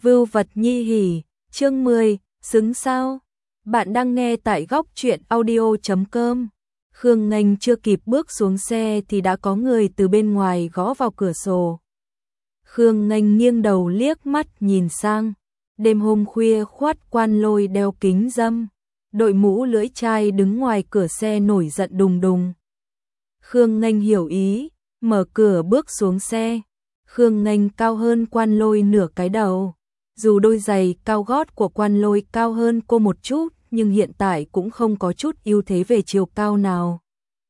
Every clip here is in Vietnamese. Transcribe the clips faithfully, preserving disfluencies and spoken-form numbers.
Vưu vật nhi hỉ, chương mười, xứng sao? Bạn đang nghe tại góc truyện audio chấm com. Khương Nghênh chưa kịp bước xuống xe thì đã có người từ bên ngoài gõ vào cửa sổ. Khương Nghênh nghiêng đầu liếc mắt nhìn sang. Đêm hôm khuya khoát Quan Lôi đeo kính râm, đội mũ lưỡi chai đứng ngoài cửa xe nổi giận đùng đùng. Khương Nghênh hiểu ý, mở cửa bước xuống xe. Khương Nghênh cao hơn Quan Lôi nửa cái đầu. Dù đôi giày cao gót của Quan Lôi cao hơn cô một chút, nhưng hiện tại cũng không có chút ưu thế về chiều cao nào.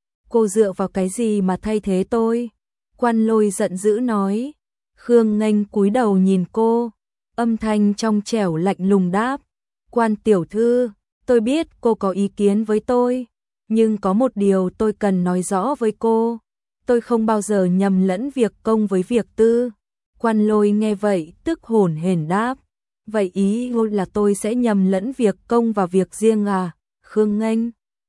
Cô dựa vào cái gì mà thay thế tôi? Quan Lôi giận dữ nói. Khương Nghênh cúi đầu nhìn cô, âm thanh trong trẻo lạnh lùng đáp. Quan tiểu thư, tôi biết cô có ý kiến với tôi, nhưng có một điều tôi cần nói rõ với cô. Tôi không bao giờ nhầm lẫn việc công với việc tư. Quan Lôi nghe vậy tức hổn hển đáp. Vậy ý là tôi sẽ nhầm lẫn việc công và việc riêng à? Khương Nghênh.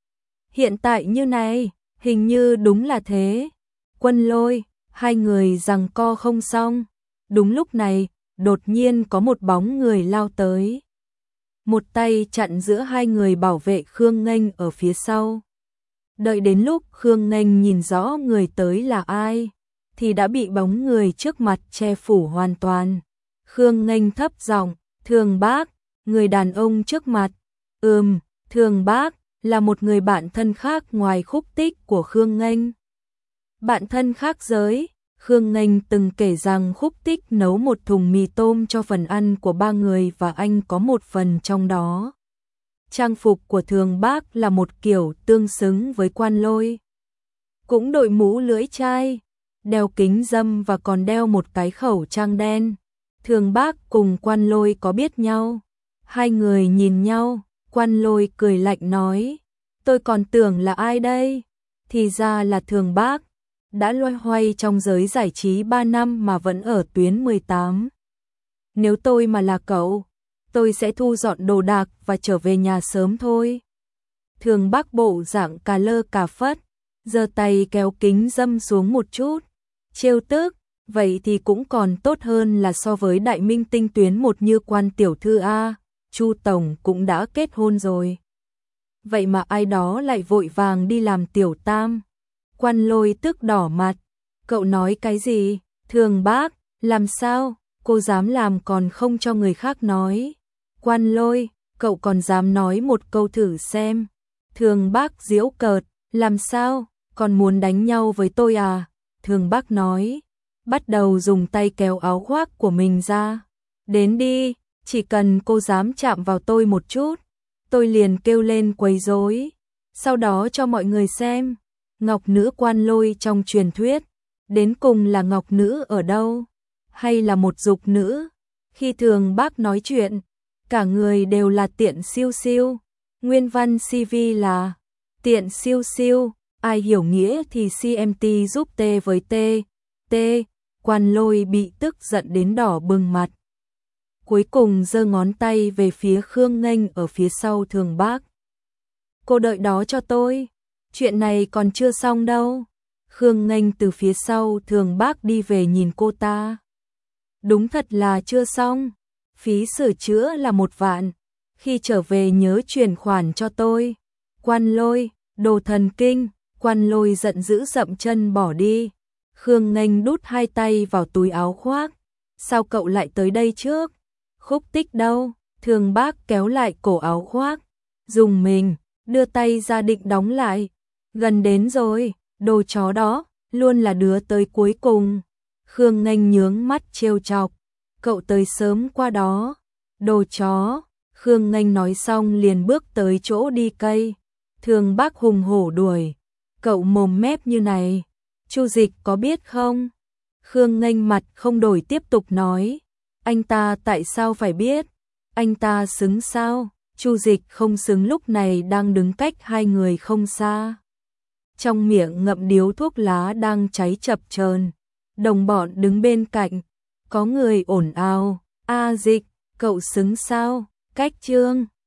Hiện tại như này, hình như đúng là thế. Quan Lôi, hai người giằng co không xong. Đúng lúc này, đột nhiên có một bóng người lao tới. Một tay chặn giữa hai người bảo vệ Khương Nghênh ở phía sau. Đợi đến lúc Khương Nghênh nhìn rõ người tới là ai, thì đã bị bóng người trước mặt che phủ hoàn toàn. Khương Nghênh thấp giọng, Thường Bác, người đàn ông trước mặt. Ừm, Thường Bác là một người bạn thân khác ngoài Khúc Tích của Khương Nghênh. Bạn thân khác giới, Khương Nghênh từng kể rằng Khúc Tích nấu một thùng mì tôm cho phần ăn của ba người và anh có một phần trong đó. Trang phục của Thường Bác là một kiểu tương xứng với Quan Lôi. Cũng đội mũ lưỡi chai, đeo kính râm và còn đeo một cái khẩu trang đen. Thường Bác cùng Quan Lôi có biết nhau. Hai người nhìn nhau, Quan Lôi cười lạnh nói. Tôi còn tưởng là ai đây? Thì ra là Thường Bác. Đã loay hoay trong giới giải trí ba năm mà vẫn ở tuyến mười tám. Nếu tôi mà là cậu, tôi sẽ thu dọn đồ đạc và trở về nhà sớm thôi. Thường Bác bộ dạng cà lơ cà phất, giơ tay kéo kính râm xuống một chút. Trêu tức, vậy thì cũng còn tốt hơn là so với đại minh tinh tuyến một như Quan tiểu thư a, Chu tổng cũng đã kết hôn rồi. Vậy mà ai đó lại vội vàng đi làm tiểu tam. Quan Lôi tức đỏ mặt. Cậu nói cái gì? Thường Bác, làm sao? Cô dám làm còn không cho người khác nói. Quan Lôi, cậu còn dám nói một câu thử xem. Thường Bác giễu cợt, làm sao? Còn muốn đánh nhau với tôi à? Thường Bác nói, bắt đầu dùng tay kéo áo khoác của mình ra. Đến đi, chỉ cần cô dám chạm vào tôi một chút, tôi liền kêu lên quấy rối. Sau đó cho mọi người xem, ngọc nữ Quan Lôi trong truyền thuyết, đến cùng là ngọc nữ ở đâu? Hay là một dục nữ? Khi Thường Bác nói chuyện, cả người đều là tiện siêu siêu. Nguyên văn xê vê là tiện siêu siêu, ai hiểu nghĩa thì xê em tê giúp T với T. T, Quan Lôi bị tức giận đến đỏ bừng mặt. Cuối cùng giơ ngón tay về phía Khương Nghênh ở phía sau Thường Bác. Cô đợi đó cho tôi, chuyện này còn chưa xong đâu. Khương Nghênh từ phía sau Thường Bác đi về nhìn cô ta. Đúng thật là chưa xong, phí sửa chữa là một vạn, khi trở về nhớ chuyển khoản cho tôi. Quan Lôi, đồ thần kinh. Quan Lôi giận dữ dậm chân bỏ đi. Khương Nghênh đút hai tay vào túi áo khoác. Sao cậu lại tới đây trước? Khúc Tích đâu? Thường Bác kéo lại cổ áo khoác, dùng mình, đưa tay ra định đóng lại. Gần đến rồi, đồ chó đó, luôn là đứa tới cuối cùng. Khương Nghênh nhướng mắt trêu chọc. Cậu tới sớm qua đó. Đồ chó. Khương Nghênh nói xong liền bước tới chỗ đi cây. Thường Bác hùng hổ đuổi. Cậu mồm mép như này, Chu Dịch có biết không? Khương Nghênh mặt không đổi tiếp tục nói. Anh ta tại sao phải biết? Anh ta xứng sao? Chu Dịch không xứng lúc này đang đứng cách hai người không xa. Trong miệng ngậm điếu thuốc lá đang cháy chập chờn. Đồng bọn đứng bên cạnh. Có người ồn ào. A Dịch, cậu xứng sao? Cách trương.